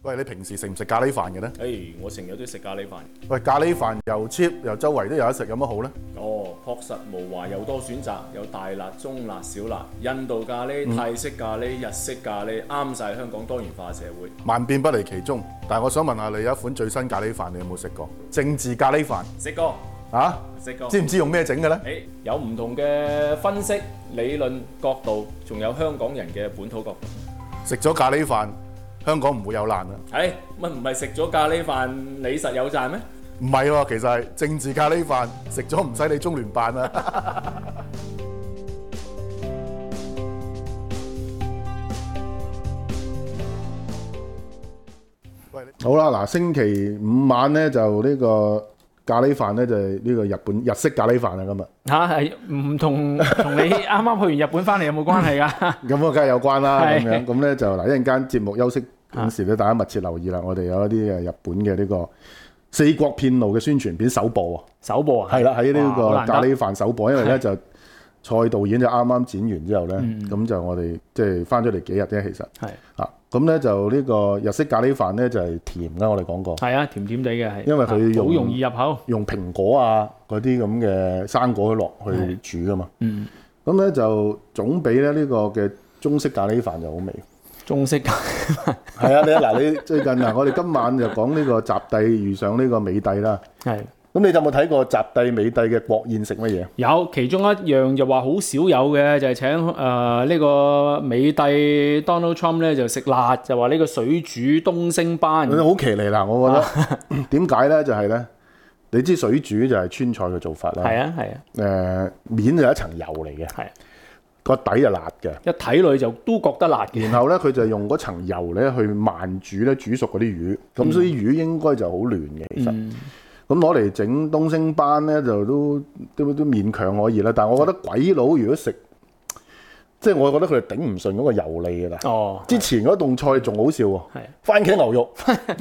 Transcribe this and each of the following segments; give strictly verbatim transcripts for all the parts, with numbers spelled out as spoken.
喂，你平時食唔食咖喱飯嘅咧？ 誒、hey, 我成日都食咖喱飯。 喂，咖喱飯又 cheap 又周圍都有得食，有乜好咧？ 哦，確實無華又多選擇，有大辣、中辣、小辣，印度咖喱、嗯、泰式咖喱、日式咖喱，啱晒香港多元化社會。 萬變不離其宗，但係我想問下你，有一款最新咖喱飯，你有冇食過？政治咖喱飯。 食過。 啊？ 食過。 知唔知用咩整嘅咧？ 誒、hey, 有唔同嘅分析、理論角度，仲有香港人嘅本土角度。 食咗咖喱飯。香港唔會有難啊！ 誒乜唔係食咗咖喱飯你實有賺咩？ 唔係喎，其實係政治咖喱飯食咗唔使你中聯辦啊！好啦，嗱，星期五晚咧就呢個咖喱飯咧就係呢個日本日式咖喱飯啊，今日嚇係唔同同你啱啱去完日本翻嚟有冇關係㗎？ 咁啊，梗係有關啦，咁樣咁咧就嗱，一陣間節目休息嗰時咧，大家密切留意啦。我哋有一啲誒日本嘅呢個四國遍路嘅宣傳片首播啊， 首播啊， 係啦，喺呢個咖喱飯首播，因為咧就蔡導演就啱啱剪完之後咧，咁、嗯、就我哋即係翻咗嚟幾日啫，其實係啊，咁咧就呢個日式咖喱飯咧就係甜啦，我哋講過係啊，甜甜地嘅係，因為佢好容易入口，用蘋果啊嗰啲咁嘅生果落去煮噶嘛，嗯，咁咧就總比咧呢個嘅中式咖喱飯就好味。 中式咖喱飯係啊，你嗱你最近嗱，我哋今晚就講呢個雜帝遇上呢個美帝啦。係，咁你有冇睇過雜帝美帝嘅國宴食乜嘢？有，其中一樣就話好少有嘅，就係、是、請誒呢、呃這個美帝 Donald Trump 咧就食辣，就話呢個水煮東星斑。好奇離啦，我覺得點解咧？就係、是、咧，你知水煮就係川菜嘅做法啦。係啊，係啊。誒、呃、面就係一層油嚟嘅。係。個底就辣嘅，一睇落去就都覺得辣嘅。然後咧，佢就用嗰層油咧去慢煮咧，煮熟嗰啲魚。咁、嗯、所以魚應該就好嫩嘅。其實，咁攞嚟整東星斑咧，就都都都勉強可以啦。但係我覺得鬼佬如果食，即係我覺得佢哋頂唔順嗰個油膩㗎啦。哦，之前嗰棟菜仲好笑喎，番茄牛肉，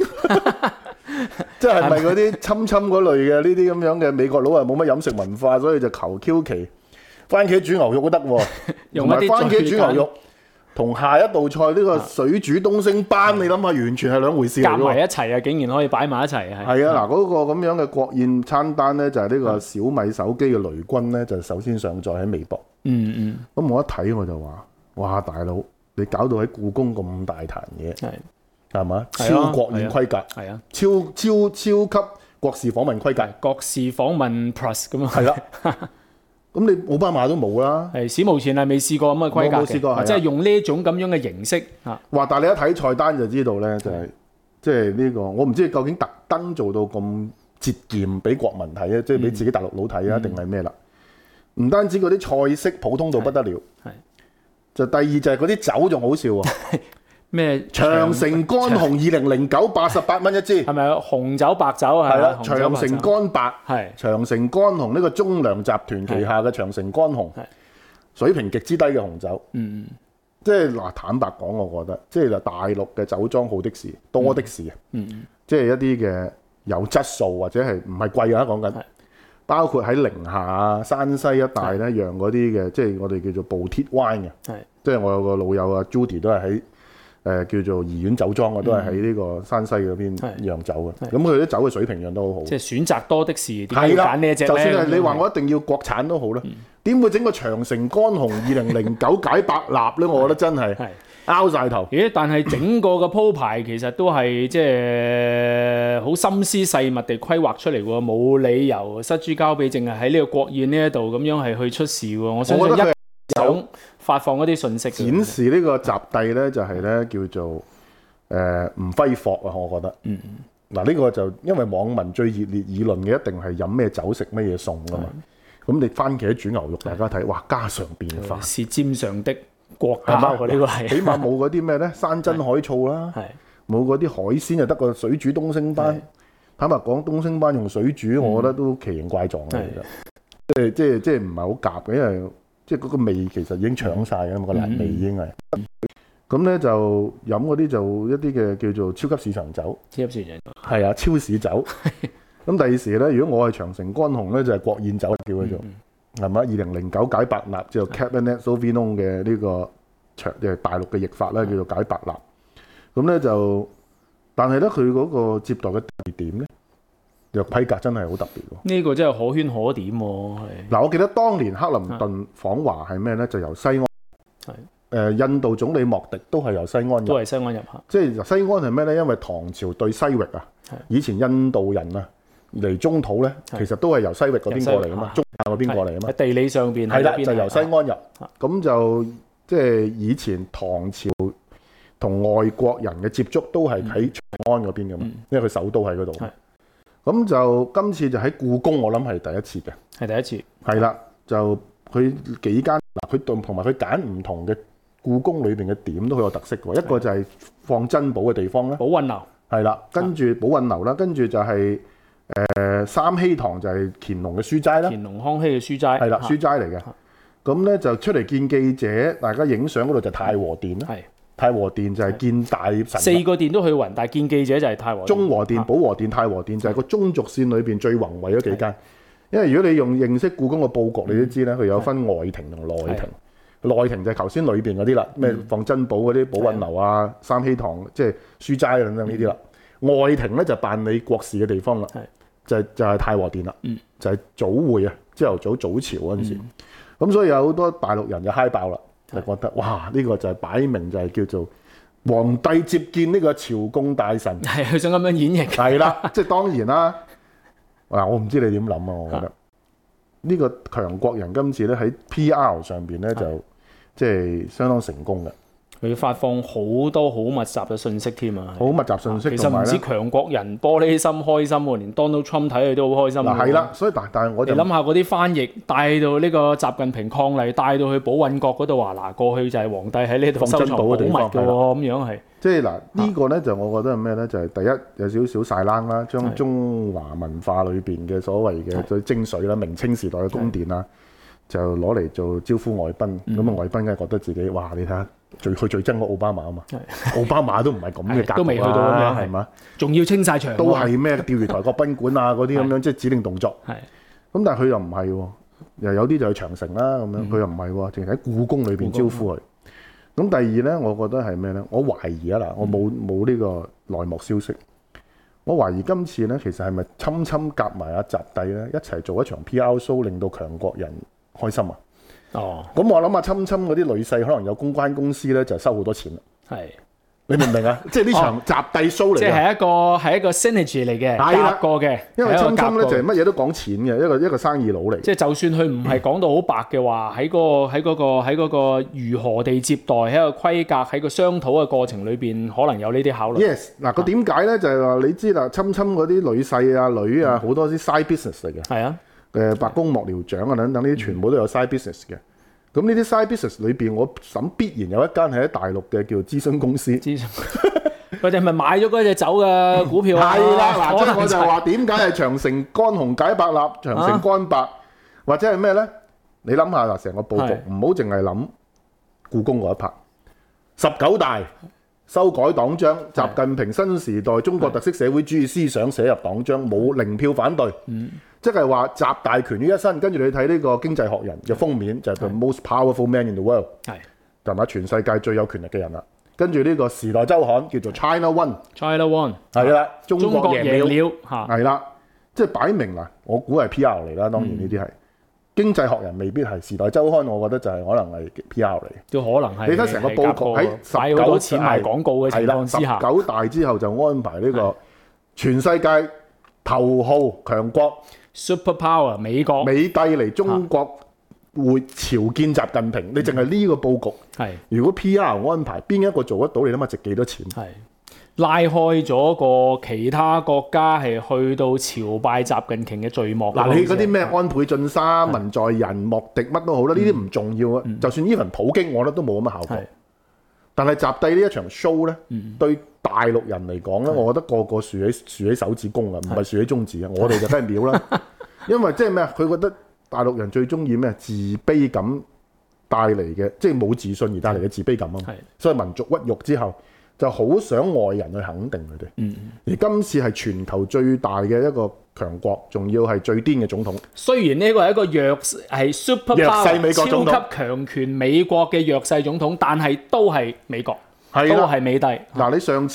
即係係咪嗰啲侵侵嗰類嘅呢啲咁樣嘅美國佬啊冇乜飲食文化，所以就求 Q 其。番茄煮牛肉都得喎，同埋番茄煮牛肉同下一道菜呢個水煮東星斑，你諗下完全係兩回事嚟㗎喎。夾埋一齊啊，竟然可以擺埋一齊啊！係啊，嗱嗰個咁樣嘅國宴餐單咧，就係呢個小米手機嘅雷軍咧，就首先上載喺微博。嗯嗯。咁我一睇我就話：哇，大佬，你搞到喺故宮咁大壇嘢，係係嘛？超國宴規格，係啊，超超超級國事訪問規格，國事訪問 Plus 咁啊，係啦。咁你奧巴馬都冇啦，係史無前例未試過咁嘅規格嘅，冇試過，即係用呢種咁樣嘅形式嚇。哇！但係你一睇菜單就知道咧，就係即係呢個，我唔知究竟特登做到咁節儉俾國民睇啊，即係俾自己大陸佬睇啊，定係咩啦？唔單止嗰啲菜式普通到不得了，係就第二就係嗰啲酒仲好笑喎。咩長城乾紅二零零九八十八蚊一支，係咪紅酒白酒啊？係啦，長城乾白係長城乾紅呢個中糧集團旗下嘅長城乾紅，水平極之低嘅紅酒。嗯，即係嗱，坦白講，我覺得即係大陸嘅酒莊好的是多的是啊。嗯，即係一啲嘅有質素或者係唔係貴啊？講緊包括喺寧夏啊、山西一帶咧，釀嗰啲嘅，即係我哋叫做步鐵 wine 嘅。係，即係我有個老友啊 Judy 都係喺。誒、呃、叫做怡苑酒莊啊，都係喺呢個山西嗰邊釀酒嘅。咁佢啲酒嘅水平釀得好好。即係選擇多的是，點解要揀呢一隻咧？就算係你話我一定要國產都好啦，點、嗯、會整個長城乾紅二零零九解白蠟咧？我覺得真係拗晒頭。咦？但係整個嘅鋪排其實都係即係好心思細密地規劃出嚟喎，冇理由失諸交臂，淨係喺呢個國宴呢一度咁樣係去出事喎。我相信一有發放一啲信息，顯示呢個雜帝咧就係咧叫做誒唔揮霍啊！我覺得，嗯嗱呢、呢個就因為網民最熱烈議論嘅一定係飲咩酒食咩嘢餸噶嘛。咁你番茄煮牛肉，大家睇哇家常便飯，舌尖上的國家呢個係，起碼冇嗰啲咩咧山珍海醋啦，冇嗰啲海鮮就得個水煮東星斑。坦白講，東星斑用水煮，嗯、我覺得都奇形怪狀嘅，其實即係即係即係唔係好夾嘅，因為。即係嗰個味其實已經搶晒㗎嘛，個辣味已經係。咁咧就飲嗰啲就一啲嘅叫做超級市場酒。超級市場酒。係啊，超市酒。咁第二時咧，如果我係長城乾紅咧，就係、是、國宴酒叫佢做，係咪？二零零九解白蠟，之後 Cabernet Sauvignon 嘅呢個長誒大陸嘅譯法咧，叫做解白蠟。咁咧就但係咧佢嗰個接待嘅地點咧，又規格真係好特別喎。 呢個真係可圈可點喎。 嗱，我記得當年克林頓訪華係咩咧？就由西安。 係。 誒，印度總理莫迪都係由西安入， 都係西安入嚇。 即係西安係咩咧？因為唐朝對西域啊，以前印度人啊嚟中土咧，其實都係由西域嗰邊過嚟噶嘛，中亞嗰邊過嚟噶嘛。 喺地理上邊係啦，就由西安入，咁就即係以前唐朝同外國人嘅接觸都係喺長安嗰邊噶嘛，因為佢首都喺嗰度。咁就今次就喺故宮，我諗係第一次嘅。 係第一次。 係啦，就佢幾間嗱，佢同同埋佢揀唔同嘅。故宮裏邊嘅點都好有特色喎，一個就係放珍寶嘅地方咧， 寶運樓係啦，跟住寶運樓啦，跟住就係、是、誒、呃、三希堂就係乾隆嘅書齋啦， 乾隆康熙嘅書齋係啦，書齋嚟嘅。咁咧就出嚟見記者，大家影相嗰度就太和殿啦，太和殿就係見大神， 四個殿都去勻，但係見記者就係太和殿、 中和殿、寶和殿、太和殿就係個中軸線裏邊最宏偉嗰幾間。因為如果你用認識故宮嘅佈局，你都知咧，佢有分外庭同內庭。內庭就係頭先裏邊嗰啲啦，咩放珍寶嗰啲寶運樓啊、三希堂即係書齋等等呢啲啦。外庭咧就辦理國事嘅地方啦，就就係太和殿啦，就係早會啊，朝頭早早朝嗰陣時。咁所以有好多大陸人就嗨爆啦，就覺得哇呢個就係擺明就係叫做皇帝接見呢個朝貢大臣， 係佢想咁樣演繹。 係啦，即係當然啦。嗱，我唔知你點諗啊，我覺得呢個強國人今次咧喺 P R 上邊咧就。即係相當成功嘅， 佢發放好多好密集嘅信息添啊！ 好密集信息， 其實唔止強國人玻璃心開心喎，連 Donald Trump 睇佢都好開心。 嗱係啦，所以但但係我就你諗下嗰啲翻譯帶到呢個習近平抗禮，帶到去寶運閣嗰度話嗱，過去就係皇帝喺呢度收藏寶物嘅喎，咁樣係。即係嗱呢個咧就我覺得係咩咧？就係、是、第一有少少晒冷啦，將中華文化裏邊嘅所謂嘅最精髓啦，明清時代嘅宮殿啦。就攞嚟做招呼外賓，咁、嗯、啊外賓梗係覺得自己哇！你睇下最佢最憎個奧巴馬啊嘛，奧巴馬都唔係咁嘅格局、啊、 都未去到咁樣係嘛？ 仲要清晒場， 都係咩釣魚台國賓館啊嗰啲咁樣，即係指定動作。係咁，但係佢又唔係喎，又有啲就去長城啦咁樣，佢、嗯、又唔係喎，淨係喺故宮裏邊招呼佢。咁第二咧，我覺得係咩咧？我懷疑啊嗱，我冇冇呢個內幕消息，我懷疑今次咧其實係咪侵侵夾埋阿習帝咧一齊做一場 P R show， 令到強國人開心啊！哦，咁我諗下，侵侵嗰啲女婿可能有公關公司咧，就收好多錢啦。係，你明唔明啊？即係呢場習帝 show 嚟嘅，即係一個係一個 synergy 嚟嘅，夾過嘅。因為侵侵咧就係乜嘢都講錢嘅，一個一個生意佬嚟。即係就算佢唔係講到好白嘅話，喺、嗯嗰個喺嗰、嗰個喺嗰個如何地接待，喺個規格喺個商討嘅過程裏邊，可能有呢啲考慮。Yes， 嗱個點解咧就係話你知啦，侵侵嗰啲女婿啊、女啊，好、嗯、多啲 side business 嚟嘅。係啊。誒白宮幕僚長啊等等呢啲全部都有 side business 嘅，咁呢啲 side business 裏邊，我諗必然有一間係喺大陸嘅叫諮詢公司。諮詢，佢哋係咪買咗嗰隻酒嘅股票啊？係啦，嗱，即係我就話點解係長城乾紅解白蠟，長城乾白，啊、或者係咩咧？你諗下嗱，成個佈局唔好淨係諗故宮嗰一 part，十九大修改黨章，習近平新時代中國特色社會主義思想寫入黨章，冇零票反對。嗯。即係話集大權於一身，跟住你睇呢個經濟學人嘅封面就係 The Most Powerful Man in the World， 係同埋全世界最有權力嘅人啦。跟住呢個時代週刊叫做 China One，China One 係啦，中國贏了嚇，係啦，即係擺明啦。我估係 P R 嚟啦，當然呢啲係經濟學人未必係時代週刊，我覺得就係可能係 P R 嚟，都可能係。你睇成個佈局喺十九錢賣廣告嘅情況之下，十九大之後就安排呢個全世界頭號強國。Super Power 美國美帝嚟中國會朝見習近平，你淨係呢個佈局係。如果 P R 安排邊一個做得到，你諗下值幾多錢？係拉開咗個其他國家係去到朝拜習近平嘅序幕。嗱，你嗰啲咩安倍晉三、文在寅、莫迪乜都好啦，呢啲唔重要啊。就算 even 普京，我覺得都冇咁嘅效果。但係習帝呢一場 show 咧，對大陸人嚟講咧，我覺得個個豎起豎起手指公啊，唔係豎起中指啊。我哋就梗係秒啦，因為即係咩啊？佢覺得大陸人最中意咩？自卑感帶嚟嘅，即係冇自信而帶嚟嘅自卑感啊。所以民族屈辱之後，就好想外人去肯定佢哋。嗯，而今次係全球最大嘅一個強國，仲要係最癲嘅總統。雖然呢個係一個弱係 super power 弱勢美國總統，超級強權美國嘅弱勢總統，但係都係美國，都係美帝。嗱，你上次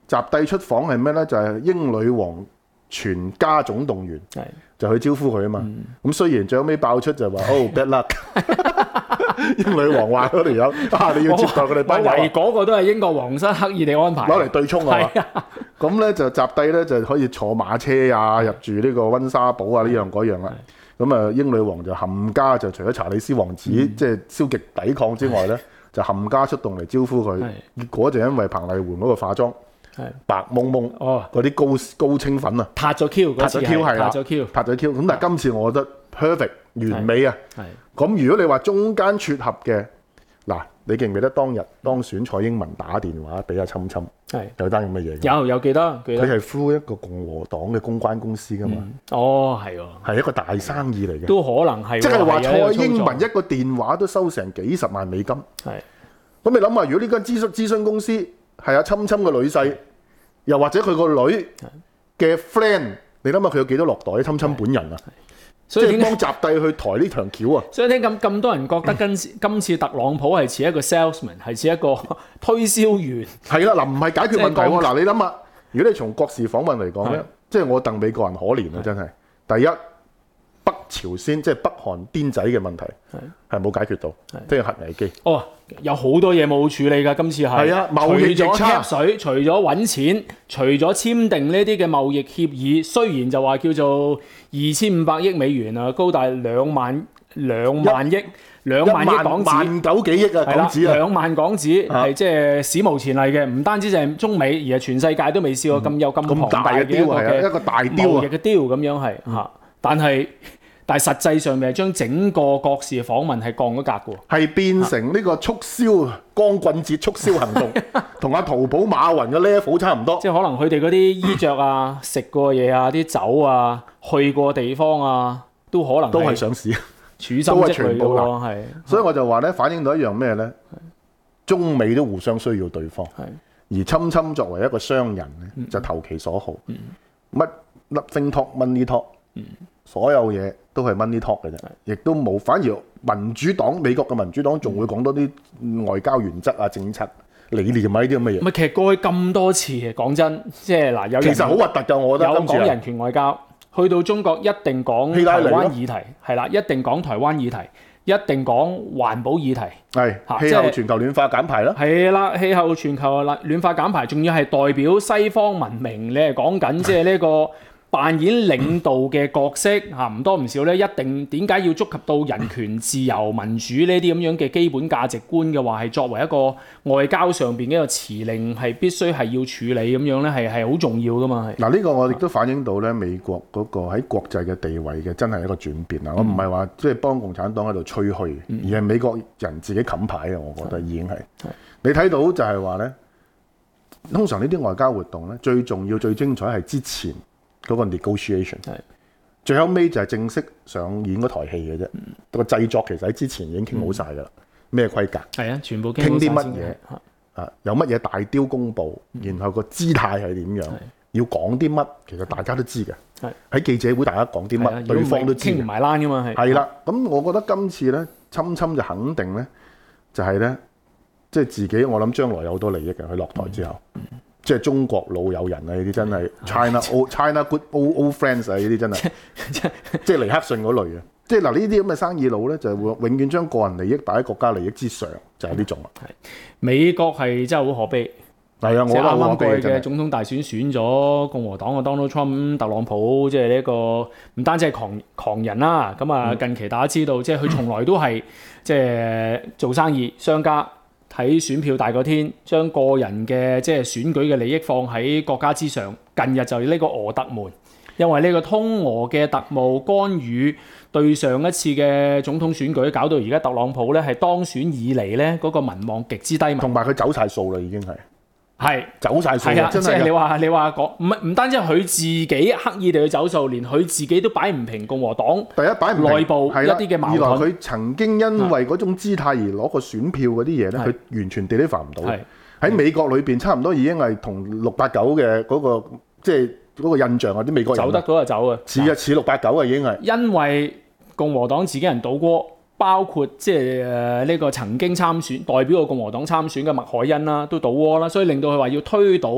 習帝出訪係咩咧？就係、是、英女王全家總動員，就去招呼佢啊嘛。咁、嗯、雖然最後尾爆出就話哦 bad luck，英女王話嗰條友啊，你要接待佢哋班友。 我懷疑嗰個都係英國皇室刻意地安排， 攞嚟對沖啊嘛。咁咧就習帝咧就可以坐馬車啊，入住呢個溫莎堡啊，呢樣嗰樣啦。咁啊，英女王就冚家就除咗查理斯王子、嗯、即係消極抵抗之外咧，就冚家出動嚟招呼佢。結果就因為彭麗媛嗰個化妝白蒙蒙，哦，嗰啲高高清粉啊， 撻咗 Q， 撻咗 Q 係啦， 撻咗 Q， 撻咗 Q。咁但係今次我覺得 perfect 完美啊。咁如果你話中間撮合嘅，嗱，你記唔記得當日當選蔡英文打電話俾阿侵侵，有單咁嘅嘢？ 有有記得，記得。 佢係 through 一個共和黨嘅公關公司噶嘛、嗯？ 哦，係喎， 係一個大生意嚟嘅， 都可能係。 即係話蔡英文一個電話都收成幾十萬美金。係。咁你諗下，如果呢間諮詢諮詢公司係阿侵侵嘅女婿，又或者佢個女嘅 friend， 你諗下佢有幾多落袋？侵侵本人啊！所以點幫習帝去抬呢條橋啊？ 所以聽咁咁多人覺得今次今次特朗普係似一個 salesman， 係似一個推銷員。係啦，嗱，唔係解決問題喎。嗱，你諗下，如果你從國事訪問嚟講咧，即係我戥美國人可憐啊！真係，第一，北朝鮮即係北韓癲仔嘅問題係冇解決到，即係核危機。哦，有好多嘢冇處理㗎，今次係。係啊，貿易逆差。除咗水，除咗揾錢，除咗簽訂呢啲嘅貿易協議，雖然就話叫做二千五百億美元啊，高達兩萬兩萬億兩萬億港紙，萬九幾億啊港紙啊，兩萬港紙係即係史無前例嘅，唔單止就係中美，而係全世界都未試過咁有咁龐大嘅一個嘅一個大貿易嘅 deal 咁樣係嚇，但係。但係實際上面係將整個國事訪問係降咗格嘅喎，係變成呢個促銷光棍節促銷行動，同阿淘寶馬雲嘅 level 差唔多。即係可能佢哋嗰啲衣着啊、食過嘢啊、啲酒啊、去過地方啊，都可能都係上市，處心積慮嘅喎，係。所以我就話咧，反映到一樣咩咧？中美都互相需要對方，而侵侵作為一個商人咧，嗯、就投其所好，乜 nothing talk money talk，、嗯、所有嘢。都係 money talk 嘅啫，亦都冇。反而民主黨美國嘅民主黨仲會講多啲外交原則啊、政策理念啊呢啲咁嘅嘢。唔係，其實過去咁多次嘅，講真，即係嗱，有人其實好核突㗎，我覺得有講人權外交，去到中國一定講台灣議題，係啦，一定講台灣議題，一定講環保議題，係氣候全球暖化減排啦，係啦，氣候全球暖化減排，仲要係代表西方文明，你係講緊即係呢個。扮演領導嘅角色嚇，唔多唔少咧，一定點解要觸及到人權、自由、民主呢啲咁樣嘅基本價值觀嘅話，係作為一個外交上邊嘅一個辭令，係必須係要處理咁樣咧，係係好重要噶嘛。係嗱，呢個我亦都反映到咧美國嗰個喺國際嘅地位嘅真係一個轉變啦。嗯、我唔係話即係幫共產黨喺度吹噓，嗯、而係美國人自己冚牌嘅，我覺得已經係。嗯、你睇到就係話咧，通常呢啲外交活動咧，最重要、最精彩係之前。嗰個 negotiation，最後尾就係正式上演嗰台戲嘅啫。個、嗯、製作其實喺之前已經傾好晒㗎啦，咩、嗯、規格？係啊，全部傾啲乜嘢啊？有乜嘢大雕公佈，嗯、然後個姿態係點樣？要講啲乜？其實大家都知嘅。喺記者會大家講啲乜，對方都知。傾唔埋欄㗎嘛係。係啦，咁我覺得今次咧，侵侵就肯定咧，就係、是、咧，即、就、係、是、自己我諗將來有好多利益嘅，佢落台之後。嗯嗯即係中國老友人啊！呢啲真係 China old China good old old friends 啊！呢啲真係即係尼克遜嗰類嘅。即係嗱呢啲咁嘅生意佬咧，就係會永遠將個人利益擺喺國家利益之上，就係、是、呢種啦。係美國係真係好可悲。係啊，我啱啱過去嘅總統大選選咗共和黨嘅 Donald Trump 特朗普，即係呢一個唔單止係狂狂人啦。咁啊，近期大家知道，嗯、即係佢從來都係即係做生意商家。喺選票大過天，將個人嘅即係選舉嘅利益放喺國家之上。近日就呢個俄特門，因為呢個通俄嘅特務干預對上一次嘅總統選舉，搞到而家特朗普咧係當選以嚟咧嗰個民望極之低迷，同埋佢走晒數啦，已經係。係走晒數，係啊！即係你話你話講，唔係唔單止係佢自己刻意地去走數，連佢自己都擺唔平共和黨。第一擺唔平內部一啲嘅矛盾。二來佢曾經因為嗰種姿態而攞個選票嗰啲嘢咧，佢完全 deliver 唔到。喺美國裏邊，差唔多已經係同六八九嘅嗰個即係嗰個印象啊！啲美國人走得嗰就走啊，似啊似六八九啊，已經係因為共和黨自己人倒戈。包括即係誒呢個曾經參選代表個共和黨參選嘅麥凱恩啦，都倒戈啦，所以令到佢話要推倒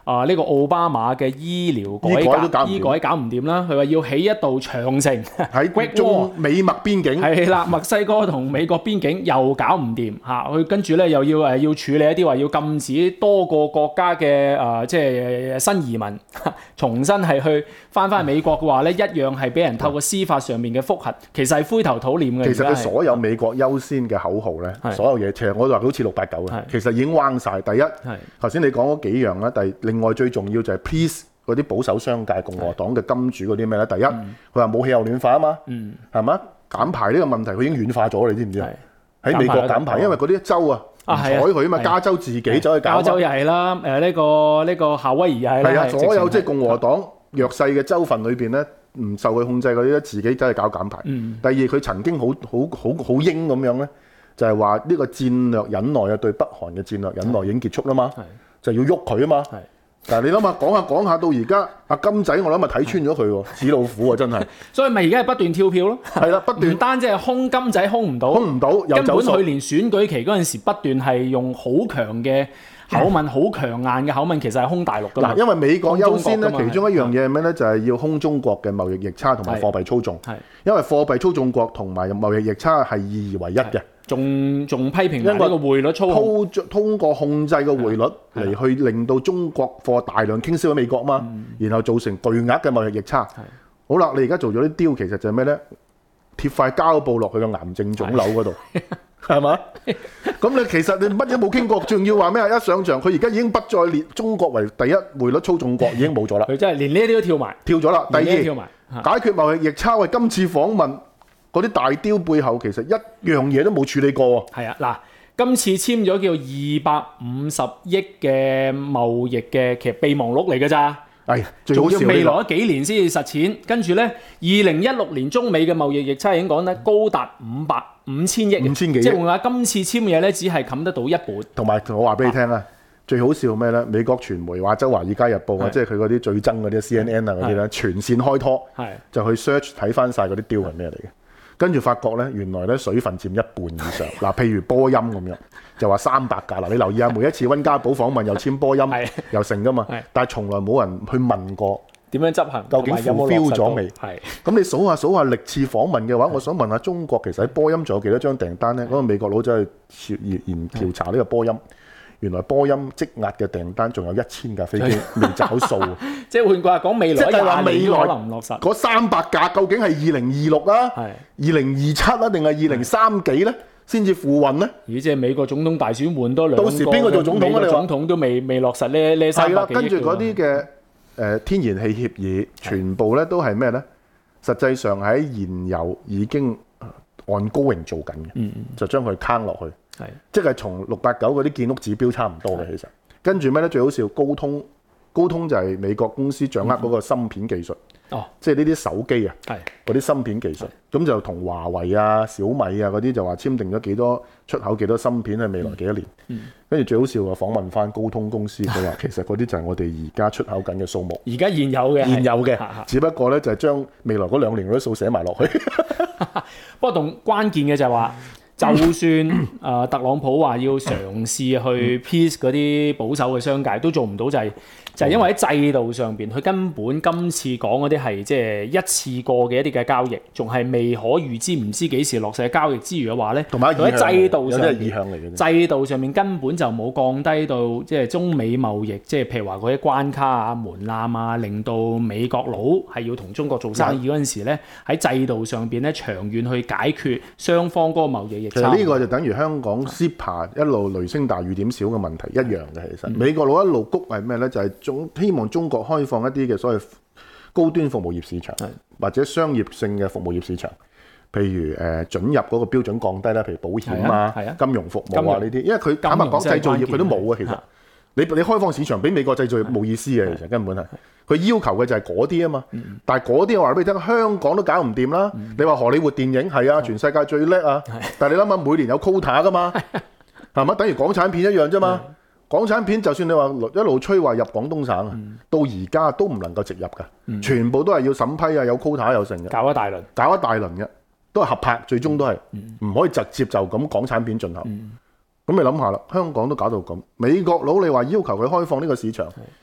啊呢個奧巴馬嘅醫療改革醫改搞唔掂啦，佢話要起一道長城喺中美墨邊境， 係啦，墨西哥同美國邊境又搞唔掂嚇，佢跟住咧又要誒要處理一啲話要禁止多個國家嘅誒即係新移民重新係去翻翻美國嘅話咧，一樣係俾人透過司法上面嘅覆核，其實係灰頭土臉嘅。 其實佢所有美國優先嘅口號咧，所有嘢其實我都話好似六八九嘅，其實已經彎晒。第一，頭先你講嗰幾樣啦，第另外最重要就係 please 嗰啲保守商界共和黨嘅金主嗰啲咩咧？第一，佢話冇氣候暖化啊嘛，係嘛？減排呢個問題佢已經軟化咗，你知唔知啊？喺美國減排，因為嗰啲州啊唔睬佢啊嘛，加州自己走去搞。 加州又係啦，誒呢個呢個夏威夷又係啦。 係啊，所有即係共和黨弱勢嘅州份裏邊咧，唔受佢控制嗰啲咧，自己走去搞減排。第二，佢曾經好好好好英咁樣咧，就係話呢個戰略忍耐啊，對北韓嘅戰略忍耐已經結束啦嘛，就要喐佢啊嘛。但係你諗下，講下講下到而家，阿金仔我諗咪睇穿咗佢喎，紙老虎啊真係。 所以咪而家係不斷跳票咯。係啦，不斷。唔單止係兇金仔兇唔到， 兇唔到， 根本佢連選舉期嗰陣時不斷係用好強嘅口吻，好強硬嘅口吻，其實係兇大陸㗎嘛。 嗱，因為美國優先咧，其中一樣嘢係咩咧？就係要兇中國嘅貿易逆差同埋貨幣操縱。係。因為貨幣操縱國同埋貿易逆差係二而為一嘅。仲仲批評呢個匯率操控， 通過控制個匯率嚟去令到中國貨大量傾銷喺美國嘛，嗯、然後造成巨額嘅貿易逆差。好啦，你而家做咗啲 deal，其實就係咩咧？貼塊膠布落去個癌症腫瘤嗰度，係嘛？咁你其實你乜嘢冇傾過，仲要話咩？一上場，佢而家已經不再列中國為第一匯率操縱國，已經冇咗啦。 佢真係連呢啲都跳埋， 跳咗啦。第二，解決貿易逆差，為今次訪問。嗰啲大雕背後其實一樣嘢都冇處理過喎。 係啊，嗱，今次簽咗叫二百五十億嘅貿易嘅其實備忘錄嚟㗎咋。 係，最好笑仲要未來幾年先至實踐。跟住咧，二零一六年中美嘅貿易逆差已經講得高達五百五千億。 五千幾億。 即係話今次簽嘅嘢咧，只係冚得到一半。 同埋我話俾你聽啊，最好笑咩咧？美國傳媒話《周華爾街日報》啊，即係佢嗰啲最憎嗰啲 C N N 啊嗰啲咧，全線開拖，就去 search 睇翻晒嗰啲雕係咩嚟嘅。跟住發覺咧，原來咧水分佔一半以上。嗱，譬如波音咁樣，就話三百架。嗱，你留意下，每一次溫家寶訪問又簽波音，又成噶嘛。但係從來冇人去問過點樣執行， 究竟 fulfill 咗未？係。咁你數下數下歷次訪問嘅話，我想問下中國其實喺波音仲有幾多張訂單咧？嗰個美國佬走去研調查呢個波音。原來波音積壓嘅訂單仲有一千架飛機未找數， 即係換句話講，未來廿年可能唔落實。 嗰三百架究竟係二零二六啊，二零二七啊，定係二零三幾咧，先至付運咧？ 咦，即係美國總統大選換多兩個， 到時邊個做總統啊？你總統都未未落實呢呢三百幾億。 跟住嗰啲嘅誒天然氣協議，全部咧都係咩咧？實際上喺現有已經按高榮做緊嘅，嗯、就將佢攤落去。係，即係從六八九嗰啲建屋指標差唔多嘅，其實跟住咩咧？最好笑，高通，高通就係美國公司掌握嗰個芯片技術，哦，即係呢啲手機啊，係嗰啲芯片技術，咁就同華為啊、小米啊嗰啲就話簽訂咗幾多出口幾多芯片喺未來幾多年，跟住、嗯、最好笑啊！訪問翻高通公司，佢話其實嗰啲就係我哋而家出口緊嘅數目， 而家現有嘅， 現有嘅，只不過咧就係將未來嗰兩年嗰啲數寫埋落去。 不過同關鍵嘅就係話。就算誒、呃、特朗普話要嘗試去 peace 嗰啲保守嘅商界，都做唔到，就係、是、就係、是、因為喺制度上邊，佢根本今次講嗰啲係即係一次過嘅一啲嘅交易，仲係未可預知，唔知幾時落實嘅交易之餘嘅話咧，同埋喺制度上面，制度上面根本就冇降低到即係中美貿易，即係譬如話嗰啲關卡啊、門檻啊，令到美國佬係要同中國做生意嗰陣時咧，喺制度上邊咧長遠去解決雙方嗰個貿易。 其實呢個就等於香港 C E P A 一路雷聲大雨點小嘅問題一樣嘅，其實、嗯、美國佬一路谷係咩咧？就係、是、中希望中國開放一啲嘅所謂高端服務業市場，或者商業性嘅服務業市場，譬如誒、呃、准入嗰個標準降低啦，譬如保險啊、啊金融服務啊呢啲，因為佢坦白講製造業佢都冇啊，其實你你開放市場俾美國製造業冇意思嘅，其實根本係。佢要求嘅就係嗰啲啊嘛，嗯、但係嗰啲我話俾你聽，香港都搞唔掂啦。嗯、你話荷里活電影係啊，全世界最叻啊，嗯、但係你諗下，每年有 quota 噶嘛，係咪？等於港產片一樣啫嘛。嗯、港產片就算你話一路吹話入廣東省，嗯、到而家都唔能夠直入㗎，嗯、全部都係要審批啊，有 quota 有成嘅。 搞一大輪， 搞一大輪嘅，都係合拍，最終都係唔、嗯、可以直接就咁港產片進口。咁、嗯、你諗下啦，香港都搞到咁，美國佬你話要求佢開放呢個市場？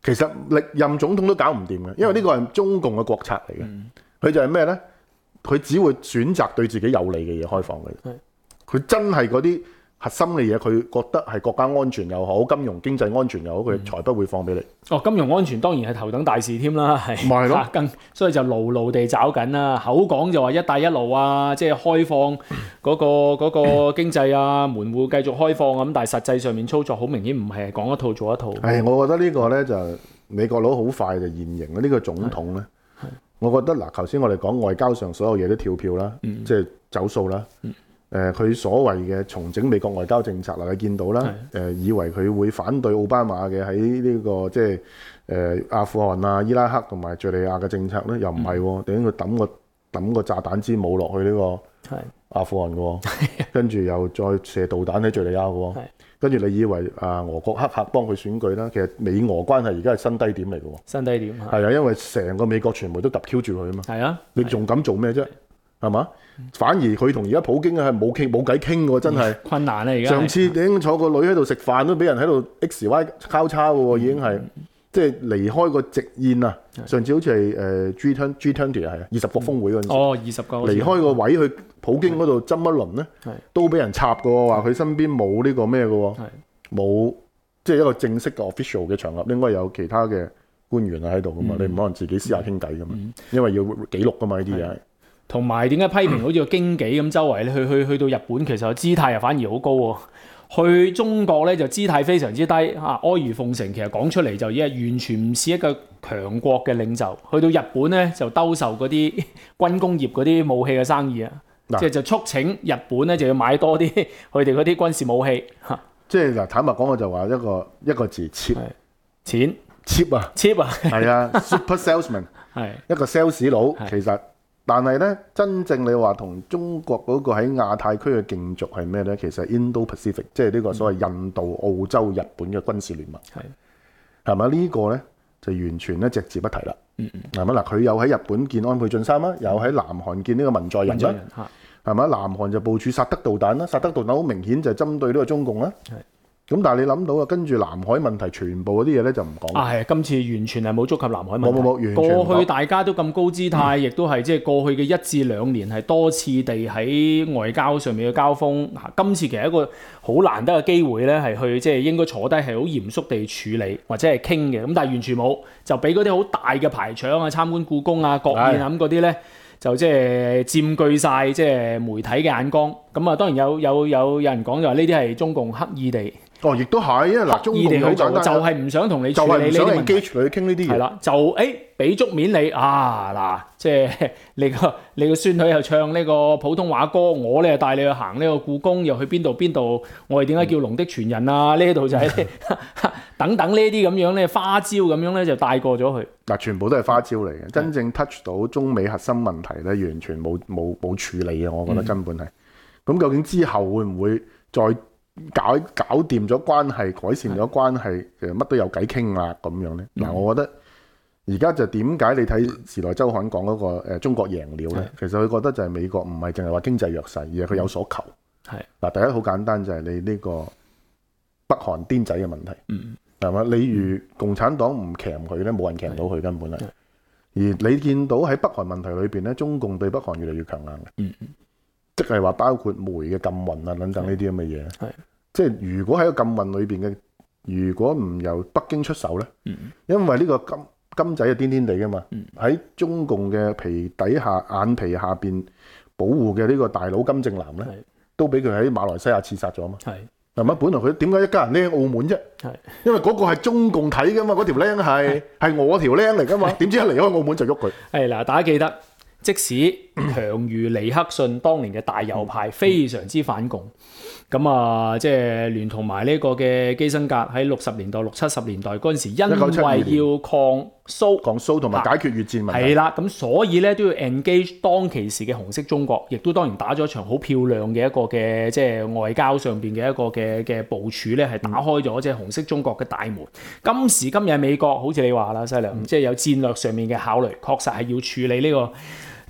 其實歷任總統都搞唔掂嘅，因為呢個係中共嘅國策嚟嘅。佢、嗯、就係咩咧？佢只會選擇對自己有利嘅嘢開放嘅。佢、嗯、真係嗰啲核心嘅嘢，佢覺得係國家安全又好、金融經濟安全又好，佢才不會放俾你。 哦，金融安全當然係頭等大事添啦，係。 咪係咯， 更所以就牢牢地找緊啦。口講就話一帶一路啊，即係開放嗰個嗰個經濟啊，門戶繼續開放咁，但係實際上面操作好明顯唔係講一套做一套。 係，我覺得呢個咧就美國佬好快就現形啦。呢、呢個總統咧，我覺得嗱，頭先我哋講外交上所有嘢都跳票啦，嗯、即係走數啦。嗯誒佢、呃、所謂嘅重整美國外交政策啦，你見到啦，誒、呃、以為佢會反對奧巴馬嘅喺呢個即係誒、呃、阿富汗啊、伊拉克同埋敍利亞嘅政策咧，又唔係喎，點解佢抌個抌個炸彈之母落去呢個阿富汗嘅喎，跟住又再射導彈喺敍利亞嘅喎，跟住你以為啊俄國黑客幫佢選舉啦，其實美俄關係而家係新低點嚟嘅喎， 新低點係啊，因為成個美國傳媒都揼 Q 住佢啊嘛，係啊，你仲敢做咩啫？係嘛？反而佢同而家普京係冇傾冇偈傾喎，真係困難啊！而家上次已經坐個女喺度食飯都俾人喺度 X Y 交叉嘅喎，已經係、嗯、即係離開個直宴啊！上次好似係誒 G twenty G twenty 係二十國峰會嗰陣時， 哦二十個離開個位去普京嗰度斟一輪咧，都俾人插嘅喎，話佢身邊冇呢個咩嘅喎，冇即係一個正式嘅 official 嘅場合，應該有其他嘅官員喺度嘅嘛，嗯、你唔可能自己私下傾偈嘅嘛，嗯、因為要記錄嘅嘛呢啲嘢。 同埋點解批評好似個經紀咁周圍咧？去去去到日本其實個姿態又反而好高喎。去中國咧就姿態非常之低嚇，阿諛奉承，其實講出嚟就已經完全唔似一個強國嘅領袖。去到日本咧就兜售嗰啲軍工業嗰啲武器嘅生意啊，即係就促請日本咧就要買多啲佢哋嗰啲軍事武器嚇。 即係嗱，坦白講我就話一個一個字 cheap， 錢 cheap 啊 cheap 啊， 係啊，super salesman 係一個 sales 佬其實。但係咧，真正你話同中國嗰個喺亞太區嘅競逐係咩咧？其實係 Indo-Pacific，即係呢個所謂印度、澳洲、日本嘅軍事聯盟，係係咪呢個咧就完全咧隻字不提啦。嗯嗯，係咪嗱？佢有喺日本見安倍晉三啦，有喺南韓見呢個文在寅啦，係咪？南韓就部署薩德導彈啦，薩德導彈好明顯就係針對呢個中共啦。係。咁但係你諗到啊，跟住南海問題全部嗰啲嘢咧就唔講。啊係，今次完全係冇觸及南海問題。冇冇冇，完全。過去大家都咁高姿態，亦、嗯、都係即係過去嘅一至兩年係多次地喺外交上面嘅交鋒。今次其實一個好難得嘅機會咧，係去即係應該坐低係好嚴肅地處理或者係傾嘅。咁但係完全冇，就俾嗰啲好大嘅排場啊、參觀故宮啊、國宴啊咁嗰啲咧，就即係佔據晒即係媒體嘅眼光。咁啊，當然有有有有人講就話呢啲係中共刻意地。哦，亦都係，因為嗱，中共好簡單，就係唔想同你處理呢啲問題，就係唔想 engage 你傾呢啲嘢。係啦，就誒俾足面你啊嗱，即係你個你個孫女又唱呢個普通話歌，我咧又帶你去行呢個故宮，又去邊度邊度，我哋點解叫龍的傳人啊？呢度就係等等呢啲咁樣咧花招咁樣咧就帶過咗去。嗱，全部都係花招嚟嘅，真正 touch 到中美核心問題咧，完全冇冇冇處理嘅，我覺得根本係。咁究竟之後會唔會再搞搞掂咗關係，改善咗關係，其實乜都有偈傾啦咁樣咧。嗱、嗯，我覺得而家就點解你睇《時代週刊》講嗰個誒中國贏了咧？其實佢覺得就係美國唔係淨係話經濟弱勢，而係佢有所求。係嗱，第一好簡單就係你呢個北韓癲仔嘅問題，嗯，係嘛？例如共產黨唔鉗佢咧，冇人鉗到佢根本係。而你見到喺北韓問題裏邊咧，中共對北韓越嚟越強硬嘅。嗯嗯。即係話包括煤嘅禁運啊等等呢啲咁嘅嘢，係即係如果喺個禁運裏邊嘅，如果唔由北京出手咧，嗯、因為呢個金金仔係癲癲地噶嘛，喺、嗯、中共嘅皮底下眼皮下邊保護嘅呢個大佬金正男咧，都俾佢喺馬來西亞刺殺咗嘛，係係咪？本來佢點解一家人匿喺澳門啫？係因為嗰個係中共睇噶嘛，嗰條僆係係我條僆嚟噶嘛，點知一離開澳門就喐佢。係嗱，大家記得。即使強如尼克遜當年嘅大右派非常之反共，咁啊，即係聯同埋呢個嘅基辛格喺六十年代、六七十年代嗰陣時，因為要抗蘇、抗蘇同埋解決越戰問題，係啦，咁所以咧都要 engage 當其時嘅紅色中國，亦都當然打咗一場好漂亮嘅一個嘅即係外交上邊嘅一個嘅嘅部署咧，係打開咗即係紅色中國嘅大門。今時今日美國好似你話啦，犀利，即係有戰略上面嘅考慮，確實係要處理呢個。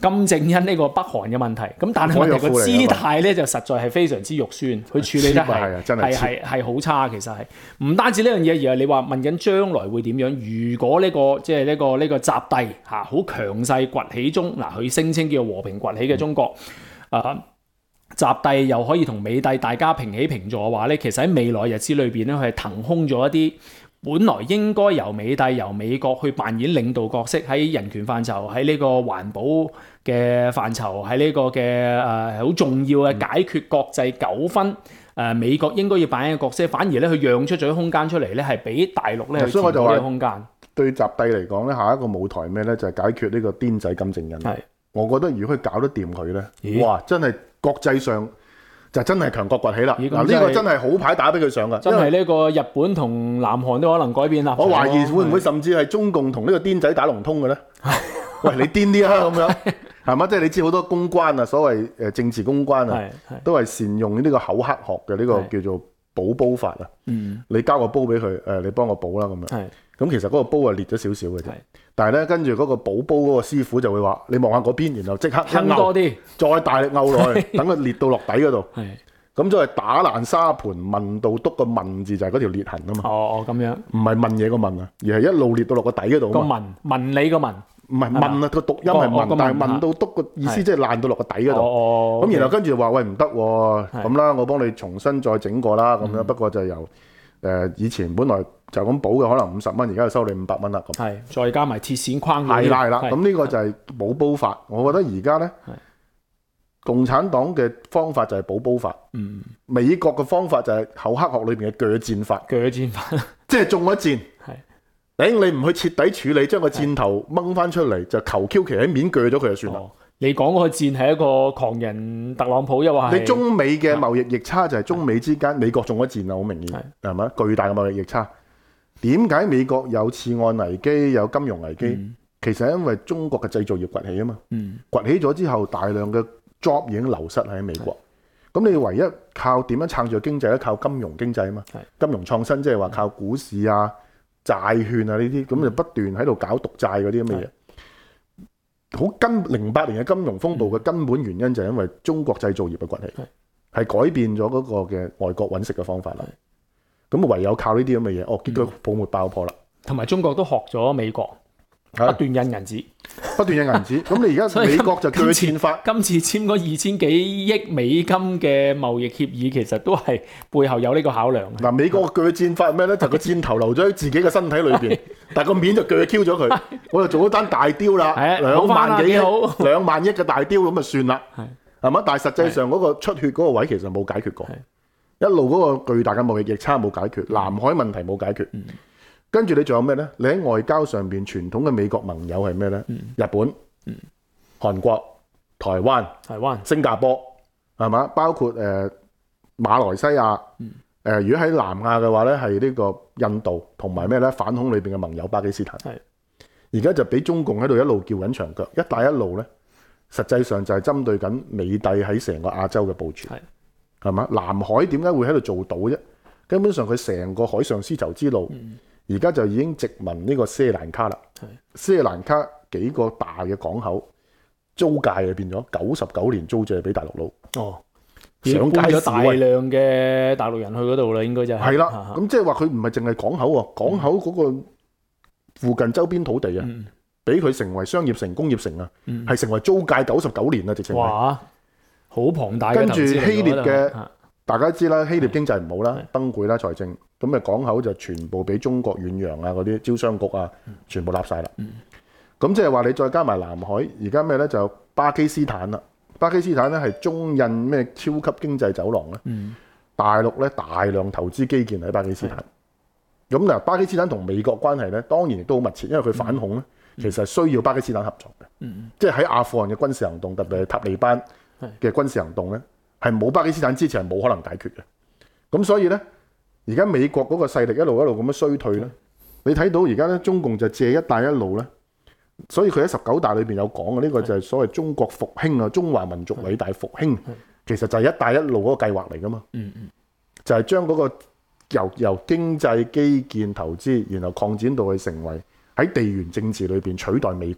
金正恩呢個北韓嘅問題。咁但係問題個姿態咧就實在係非常之肉酸，佢處理得係係係係好差。其實係唔單止呢樣嘢，而係你話問緊將來會點樣？如果呢、呢個即係呢個呢、呢個習帝嚇好強勢崛起中，嗱佢聲稱叫和平崛起嘅中國啊。呃習帝又可以同美帝大家平起平坐嘅話咧，其實喺未來日子裏邊咧，佢係騰空咗一啲本來應該由美帝由美國去扮演領導角色，喺人權範疇，喺呢個環保嘅範疇，喺呢個嘅誒好重要嘅解決國際糾紛，誒、呃、美國應該要扮演嘅角色，反而咧佢讓出咗啲空間出嚟咧，係俾大陸咧去填補呢個空間。 對習帝嚟講咧，下一個舞台咩咧？就係、是、解決呢個癲仔金正恩。係，我覺得如果佢搞得掂佢咧，哇！真係〜國際上就真係強國崛起啦！嗱，呢個真係好牌打俾佢上㗎。 真係呢個日本同南韓都可能改變啦。 我懷疑會唔會甚至係中共同呢個癲仔打龍通嘅咧？喂，你癲啲啊咁樣，係嘛？即係你知好多公關啊，所謂誒政治公關啊，都係善用呢個口黑學嘅呢個叫做補煲法啊。嗯，你交個煲俾佢，誒你幫我補啦咁樣。係。咁其實嗰個煲係裂咗少少嘅啫，但係咧跟住嗰個補煲嗰個師傅就會話：你望下嗰邊，然後即刻坑多啲， 再大力勾落去，等佢裂到落底嗰度。係，咁就係打爛沙盤問到篤個問字就係嗰條裂痕啊嘛。哦哦，咁樣，唔係問嘢個問啊，而係一路裂到落個底嗰度。個問問你個問，唔係問啊，個讀音係問，但係問到篤個意思即係爛到落個底嗰度。哦，咁然後跟住話：喂唔得喎，咁啦，我幫你重新再整過啦。咁樣不過就由誒以前本來。就咁補嘅可能五十蚊，而家就收你五百蚊啦。咁係，再加埋鐵線框。 係啦係啦，咁呢個就係補煲法。我覺得而家咧，共產黨嘅方法就係補煲法。嗯，美國嘅方法就係口黑學裏邊嘅鋸箭法。鋸箭法，即係中咗箭。係，頂你唔去徹底處理，將個箭頭掹翻出嚟，就求 Q 其喺面鋸咗佢就算啦。 你講嗰個箭係一個狂人特朗普，又話你中美嘅貿易逆差就係中美之間，美國中咗箭啊，好明顯係咪？巨大嘅貿易逆差。點解美國有次按危機有金融危機？嗯、其實係因為中國嘅製造業崛起啊嘛。嗯、崛起咗之後，大量嘅 job 已經流失喺美國。咁你唯一靠點樣撐住經濟咧？靠金融經濟啊嘛。金融創新即係話靠股市啊、債券啊呢啲，咁就不斷喺度搞獨債嗰啲咁嘅嘢。好根零八年嘅金融風暴嘅根本原因就係因為中國製造業嘅崛起，係改變咗嗰個嘅外國揾食嘅方法啦。咁唯有靠呢啲咁嘅嘢，哦，結果泡沫爆破啦。 同埋中國都學咗美國，不斷印銀紙， 不斷印銀紙。咁你而家美國就鋸錢法。 今次簽嗰二千幾億美金嘅貿易協議，其實都係背後有呢個考量。 嗱，美國嘅鋸箭法係咩咧？就個箭頭留咗喺自己嘅身體裏邊，但係個面就鋸 Q 咗佢。我就做咗單大雕啦，兩萬幾億、兩萬億嘅大雕咁就算啦，係嘛？但係實際上嗰個出血嗰個位其實冇解決過。一路嗰個巨大嘅貿易逆差冇解決，南海問題冇解決，嗯、跟住你仲有咩咧？你喺外交上邊傳統嘅美國盟友係咩咧？嗯、日本、嗯、韓國、台灣、台灣、新加坡係嘛？包括誒、呃、馬來西亞，誒、嗯呃、如果喺南亞嘅話咧，係呢個印度同埋咩咧？反恐裏邊嘅盟友巴基斯坦，而家就俾中共喺度一路叫緊長腳，一帶一路咧，實際上就係針對緊美帝喺成個亞洲嘅部署。係嘛？南海點解會喺度做到啫？根本上佢成個海上絲綢之路，而家、嗯、就已經殖民呢個斯里蘭卡啦。是斯里蘭卡幾個大嘅港口租界就變咗九十九年租借俾大陸佬。哦， 上街咗大量嘅大陸人去嗰度啦，應該就係、是。係啦，咁即係話佢唔係淨係港口喎，港口嗰個附近周邊土地啊，俾佢、嗯、成為商業城、工業城啊，係、嗯、成為租界九十九年啊，直情。哇！好龐大嘅投資。跟住希臘嘅，大家知啦，希臘經濟唔好啦，崩潰啦，財政，咁啊港口就全部俾中國遠洋啊嗰啲招商局啊，全部立晒啦。咁即係話你再加埋南海，而家咩咧就巴基斯坦啦。巴基斯坦咧係中印咩超級經濟走廊咧？嗯、大陸咧大量投資基建喺巴基斯坦。咁嗱，巴基斯坦同美國關係咧，當然亦都好密切，因為佢反恐咧，嗯、其實係需要巴基斯坦合作嘅。嗯、即係喺阿富汗嘅軍事行動，特別係塔利班嘅軍事行動咧，係冇巴基斯坦支持係冇可能解決嘅。咁所以咧，而家美國嗰個勢力一路一路咁樣衰退咧，你睇到而家咧中共就借一帶一路咧，所以佢喺十九大裏邊有講嘅呢個就係所謂中國復興啊，中華民族偉大復興，其實就係一帶一路嗰個計劃嚟噶嘛。嗯嗯，就係將嗰個由由經濟基建投資，然後擴展到去成為喺地緣政治裏邊取代美國。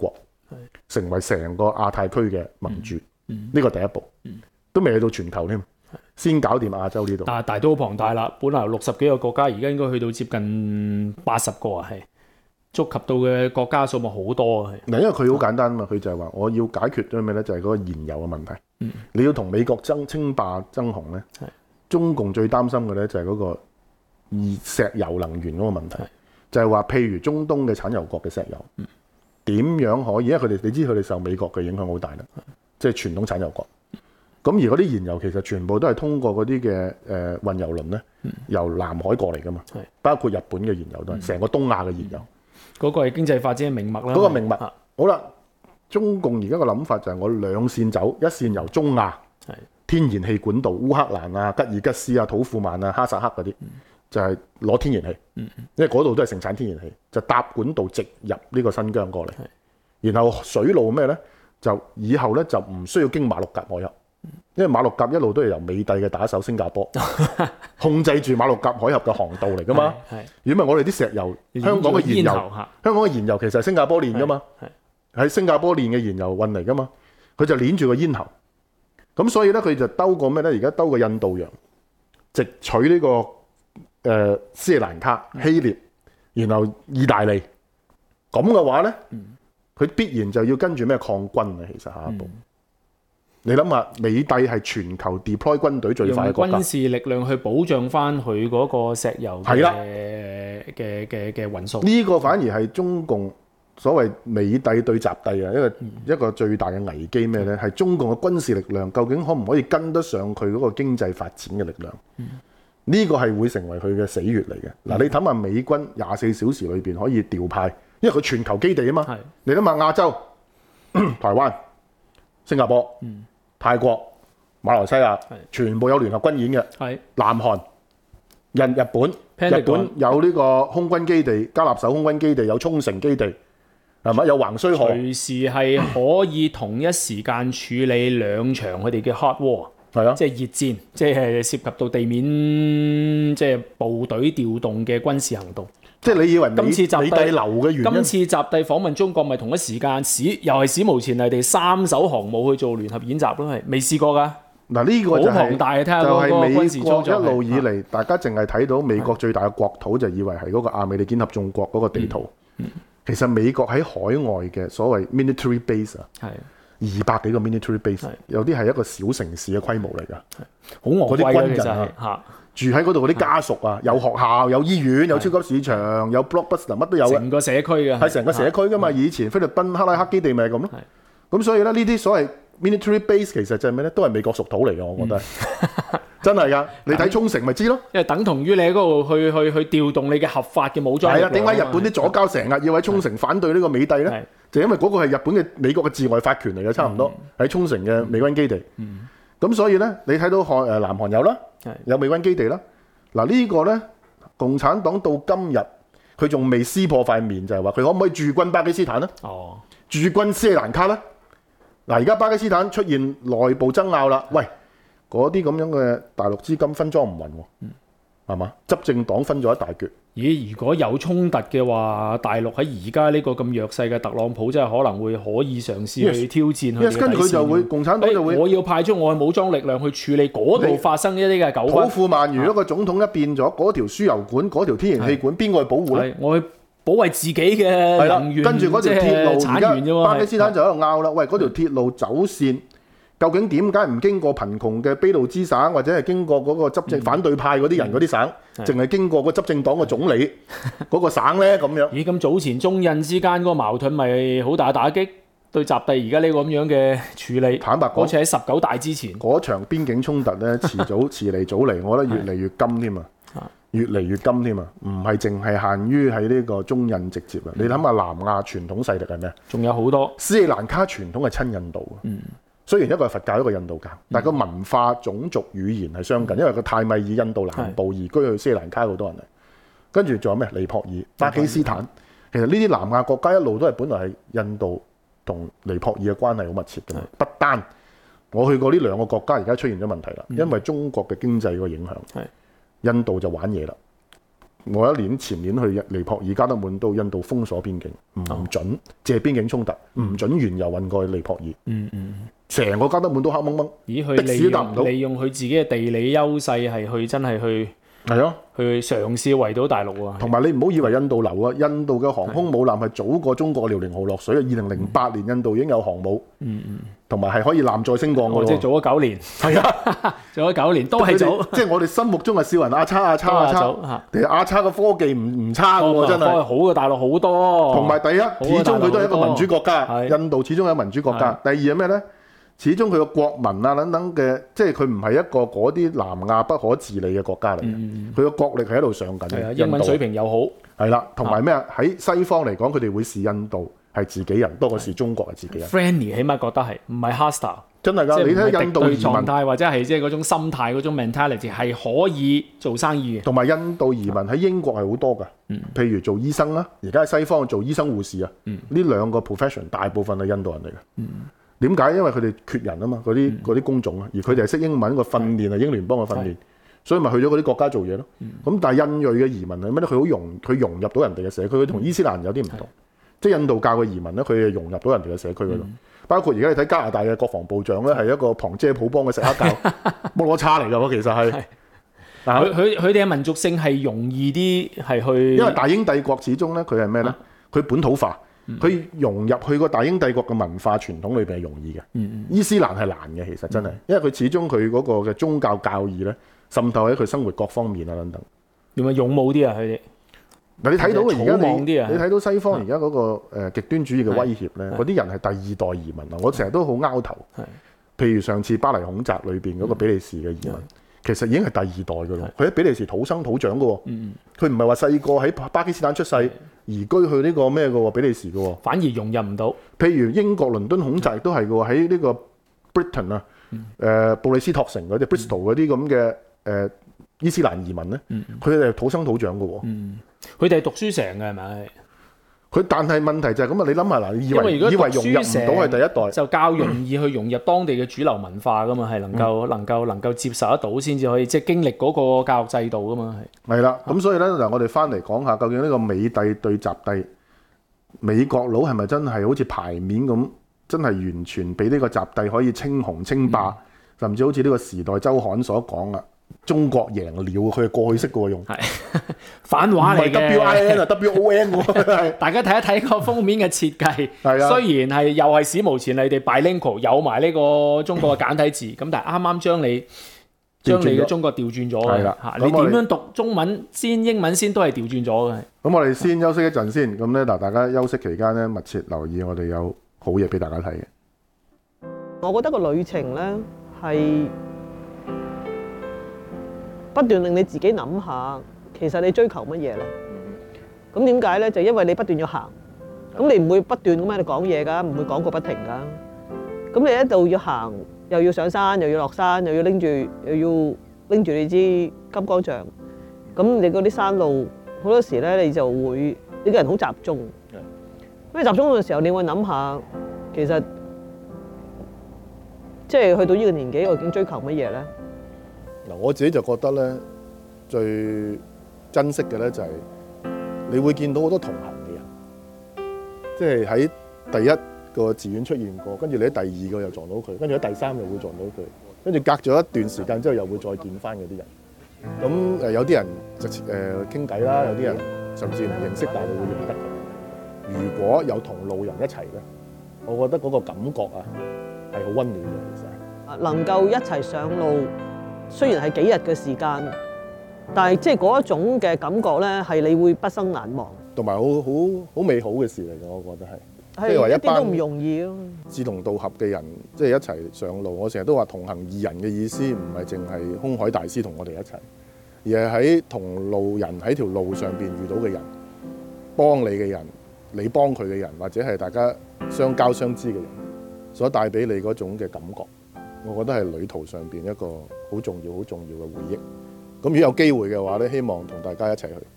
成為成個亞太區嘅盟主。呢個第一步，都未去到全球添，先搞掂亞洲呢度。 但係大都好龐大啦，本來六十幾個國家，而家應該去到接近八十個啊，係觸及到嘅國家數目好多啊。 嗱，因為佢好簡單嘛，佢就係話我要解決咗咩咧？就係嗰個燃油嘅問題。 嗯、 你要同美國爭稱霸爭雄咧，中共最擔心嘅咧就係嗰個石油能源嗰個問題，就係話譬如中東嘅產油國嘅石油，點、嗯、樣可以？因為佢哋你知佢哋受美國嘅影響好大啦，即係傳統產油國。咁而嗰啲燃油其實全部都係通過嗰啲嘅誒運油輪咧，由南海過嚟噶嘛，包括日本嘅燃油都係成個東亞嘅燃油。 嗰、嗯嗰個係經濟發展嘅命脈啦。 嗰個命脈。好啦，中共而家個諗法就係我兩線走，一線由中亞天然氣管道，烏克蘭啊、吉爾吉斯啊、土庫曼啊、哈薩克嗰啲，嗯、就係攞天然氣，嗯、因為嗰度都係盛產天然氣，就搭管道直入呢個新疆過嚟，然後水路咩咧？就以後咧就唔需要經馬六甲海峽。因為馬六甲一路都係由美帝嘅打手新加坡控制住馬六甲海峽嘅航道嚟噶嘛，如果唔係我哋啲石油，香港嘅燃油，香港嘅燃油其實係新加坡煉噶嘛，喺新加坡煉嘅燃油運嚟噶嘛，佢就鏈住個咽喉，咁所以咧佢就兜過咩咧？而家兜過印度洋，直取呢、這個誒、呃、斯里蘭卡、希臘，然後意大利，咁嘅話咧，佢必然就要跟住咩抗軍啊？其實下一步。嗯你諗下，美帝係全球 deploy 軍隊最快嘅國家， 用軍事力量去保障翻佢嗰個石油嘅嘅嘅嘅運送。 呢個反而係中共所謂美帝對習帝啊，一個、嗯、一個最大嘅危機咩咧？係中共嘅軍事力量究竟可唔可以跟得上佢嗰個經濟發展嘅力量？呢、嗯、個係會成為佢嘅死穴嚟嘅。嗱、嗯，你諗下美軍廿四小時裏邊可以調派，因為佢全球基地啊嘛。你諗下亞洲、台灣、新加坡。嗯泰國、馬來西亞全部有聯合軍演嘅，南韓、日日本、日本有呢個空軍基地、加納首空軍基地，有沖繩基地，係咪有橫須賀？ 隨時係可以同一時間處理兩場佢哋嘅 hot war，係啊，即係熱戰，即係涉及到地面即係部隊調動嘅軍事行動。 即係你以為美今次習帝流嘅原因？ 今次習帝訪問中國，咪同一時間史又係史無前例地三艘航母去做聯合演習咯，係未試過㗎。 嗱呢個就係、 好龐大嘅，睇下嗰個軍事操作。 一路以嚟，大家淨係睇到美國最大嘅國土，就以為係嗰個亞美利堅合眾國嗰個地圖。嗯嗯、其實美國喺海外嘅所謂 military base 啊，係二百幾個 military base，有啲係一個小城市嘅規模嚟㗎， 好昂貴嘅其實嚇。 住喺嗰度嗰啲家屬啊，有學校、有醫院、有超級市場、有 blockbuster， 乜都有嘅。 成個社區嘅係成個社區噶嘛。以前菲律賓克拉克基地咪係咁咯。咁所以咧，呢啲所謂 military base 其實就係咩咧？都係美國屬土嚟嘅，我覺得。嗯、真係㗎，你睇沖繩咪知咯。 因為等同於你喺嗰度去去去調動你嘅合法嘅武裝。係啊，點解日本啲左膠成日要喺沖繩反對呢個美帝咧？就因為嗰個係日本嘅美國嘅治外法權嚟嘅，差唔多喺沖繩嘅美軍基地。咁、嗯、所以咧，你睇到韓誒南韓有啦，有美軍基地啦。嗱呢個咧，共產黨到今日佢仲未撕破塊面，就係話佢可唔可以駐軍巴基斯坦咧？哦，駐軍斯里蘭卡咧？嗱，而家巴基斯坦出現內部爭拗啦，喂，嗰啲咁樣嘅大陸資金分贓唔勻喎，係嘛、嗯？執政黨分咗一大橛。咦？如果有衝突嘅話，大陸喺而家呢個咁弱勢嘅特朗普，真係可能會可以嘗試去挑戰佢哋嘅底線。跟住佢就會共產黨就會，我要派出我嘅武裝力量去處理嗰度發生一啲嘅糾紛。土庫曼如果個總統一變咗，嗰條輸油管、嗰條天然氣管，邊個去保護咧？我去保衞自己嘅能源，跟住嗰條鐵路，而家巴基斯坦就喺度拗啦。喂，嗰條鐵路走線。究竟點解唔經過貧窮嘅卑路支省，或者係經過嗰個執政反對派嗰啲人嗰啲省，淨係、嗯、經過個執政黨嘅總理嗰個省咧咁樣？咦，咁早前中印之間嗰個矛盾咪好大打擊對習帝而家呢個咁樣嘅處理？坦白講，好似喺十九大之前嗰場邊境衝突咧，遲早遲嚟早嚟，我覺得越嚟越金添啊！越嚟越金添啊！唔係淨係限於喺呢個中印直接啊！嗯、你諗下南亞傳統勢力係咩？仲有好多斯里蘭卡傳統係親印度啊！嗯。雖然一個係佛教，一個印度教，但係個文化、種族、語言係相近，因為個泰米爾印度南部移居去斯里蘭卡好多人嚟，跟住仲有咩？尼泊爾、巴基斯坦，其實呢啲南亞國家一路都係本來係印度同尼泊爾嘅關係好密切嘅。不單我去過呢兩個國家，而家出現咗問題啦，因為中國嘅經濟個影響，印度就玩嘢啦。 我一年前年去尼泊爾加德滿都，印度封鎖邊境，唔準借邊境衝突，唔準原油運過去尼泊爾。 嗯嗯， 成個加德滿都黑掹掹。 咦？佢的士利都搭唔到用利用佢自己嘅地理優勢係去真係去係啊， 去嘗試圍堵大陸啊！ 同埋你唔好以為印度流啊，印度嘅航空母艦係早過中國遼寧號落水啊！二零零八年印度已經有航母， 嗯嗯， 同埋係可以艦載升降嘅喎。 哦即係早咗九年， 係啊， 做咗九年都係早。 即係我哋心目中嘅笑人阿叉阿叉阿叉，其實阿叉嘅科技唔唔差嘅喎，真係。 科技好過大陸好多。 同埋第一，始終佢都係一個民主國家， 係印度始終係民主國家。第二係咩咧？始終佢個國民啊等等嘅，即係佢唔係一個嗰啲南亞不可治理嘅國家嚟嘅。佢個國力係喺度上緊嘅。 英文水平又好。 係啦，同埋咩啊？喺西方嚟講，佢哋會視印度係自己人多過視中國係自己人。 friendly 起碼覺得係，唔係 hostile。 真係㗎，你睇印度移民狀態或者係即係嗰種心態嗰種 mentality 係可以做生意嘅。 同埋印度移民喺英國係好多㗎。 嗯、 譬如做醫生啦，而家喺西方做醫生護士啊，呢、嗯、兩個 profession 大部分係印度人嚟嘅。嗯點解？因為佢哋缺人啊嘛，嗰啲嗰啲工種啊，而佢哋係識英文，個訓練係英聯邦嘅訓練，所以咪去咗嗰啲國家做嘢咯。咁、嗯、但係印裔嘅移民係咩咧？佢好融，佢融入到人哋嘅社區，佢同伊斯蘭有啲唔同。即係印度教嘅移民咧，佢係融入到人哋嘅社區嗰度。嗯、包括而家你睇加拿大嘅國防部長咧，係一個旁遮普邦嘅錫克教摩羅差嚟㗎喎，其實係。 佢佢佢哋嘅民族性係容易啲係去， 因為大英帝國始終咧，佢係咩咧？佢、啊、本土化。佢、嗯、融入去個大英帝國嘅文化傳統裏邊係容易嘅，嗯嗯、伊斯蘭係難嘅，其實真係，嗯、因為佢始終佢嗰個嘅宗教教義咧滲透喺佢生活各方面啊等等。 點解勇武啲啊？佢哋嗱，你睇到而家你你睇到西方而家嗰個誒、 嗯呃、極端主義嘅威脅咧，嗰啲人係第二代移民啊！我成日都好拗頭。譬如上次巴黎恐襲裏邊嗰個比利時嘅移民，嗯、其實已經係第二代㗎咯。佢喺比利時土生土長㗎喎，佢唔係話細個喺巴基斯坦出世。移居去呢個咩嘅喎？比利時嘅喎， 反而融入唔到。 譬如英國倫敦恐襲都係嘅喎，喺呢個 Britain 啊、嗯，誒、呃、布里斯托城嗰啲 Bristol 嗰啲咁嘅誒伊斯蘭移民咧，佢哋係土生土長嘅喎。 佢哋係讀書成嘅係咪？ 佢但係問題就係咁啊！你諗下嗱，你以為以為融入唔到係第一代， 就較容易去融入當地嘅主流文化噶嘛，係能夠、嗯、能夠能夠接受得到先至可以，即係經歷嗰個教育制度噶嘛，係。係啦，咁所以咧嗱，我哋翻嚟講下究竟呢個美帝對習帝，美國佬係咪真係好似牌面咁，真係完全俾呢個習帝可以稱雄稱霸，嗯、甚至好似呢個時代週刊所講啊？中國贏了，佢係過去式嘅喎用，係反話嚟嘅。 W I N 啊，W O N 喎。 大家睇一睇個封面嘅設計， 係啊。 雖然係又係史無前例地 bilingual 有埋呢個中國嘅簡體字，咁但係啱啱將你將你嘅中國調轉咗嘅。係啦。你點樣讀中文先英文先都係調轉咗嘅。 咁我哋先休息一陣先，咁咧嗱，大家休息期間咧密切留意我哋有好嘢俾大家睇嘅。 我覺得個旅程咧係不斷令你自己諗下，其實你追求乜嘢咧？咁點解咧？就因為你不斷要行，咁你唔會不斷咁喺度講嘢㗎，唔會講個不停㗎。咁你一度要行，又要上山，又要落山，又要拎住，又要拎住你支金剛杖。咁你嗰啲山路好多時咧，你就會你個人好集中。咁你集中嘅時候，你會諗下，其實即係去到呢個年紀，我究竟追求乜嘢咧？ 嗱，我自己就覺得咧，最珍惜嘅咧就係你會見到好多同行嘅人，即係喺第一個寺院出現過，跟住你喺第二個又撞到佢，跟住喺第三又會撞到佢，跟住隔咗一段時間之後又會再見翻嗰啲人。咁誒有啲人就誒傾偈啦，有啲人甚至唔認識，但係你會認得佢。如果有同路人一齊咧，我覺得嗰個感覺啊係好溫暖嘅，其實。 能夠一齊上路。雖然係幾日嘅時間，但係即係嗰一種嘅感覺咧，係你會畢生難忘， 同埋好好好美好嘅事嚟嘅，我覺得係。 係一啲都唔容易咯。 志同道合嘅人，即係一齊上路。我成日都話同行二人嘅意思，唔係淨係空海大師同我哋一齊，而係喺同路人喺條路上邊遇到嘅人，幫你嘅人，你幫佢嘅人，或者係大家相交相知嘅人，所帶俾你嗰種嘅感覺。我覺得係旅途上邊一個好重要、好重要嘅回憶。咁如果有機會嘅話咧，希望同大家一齊去。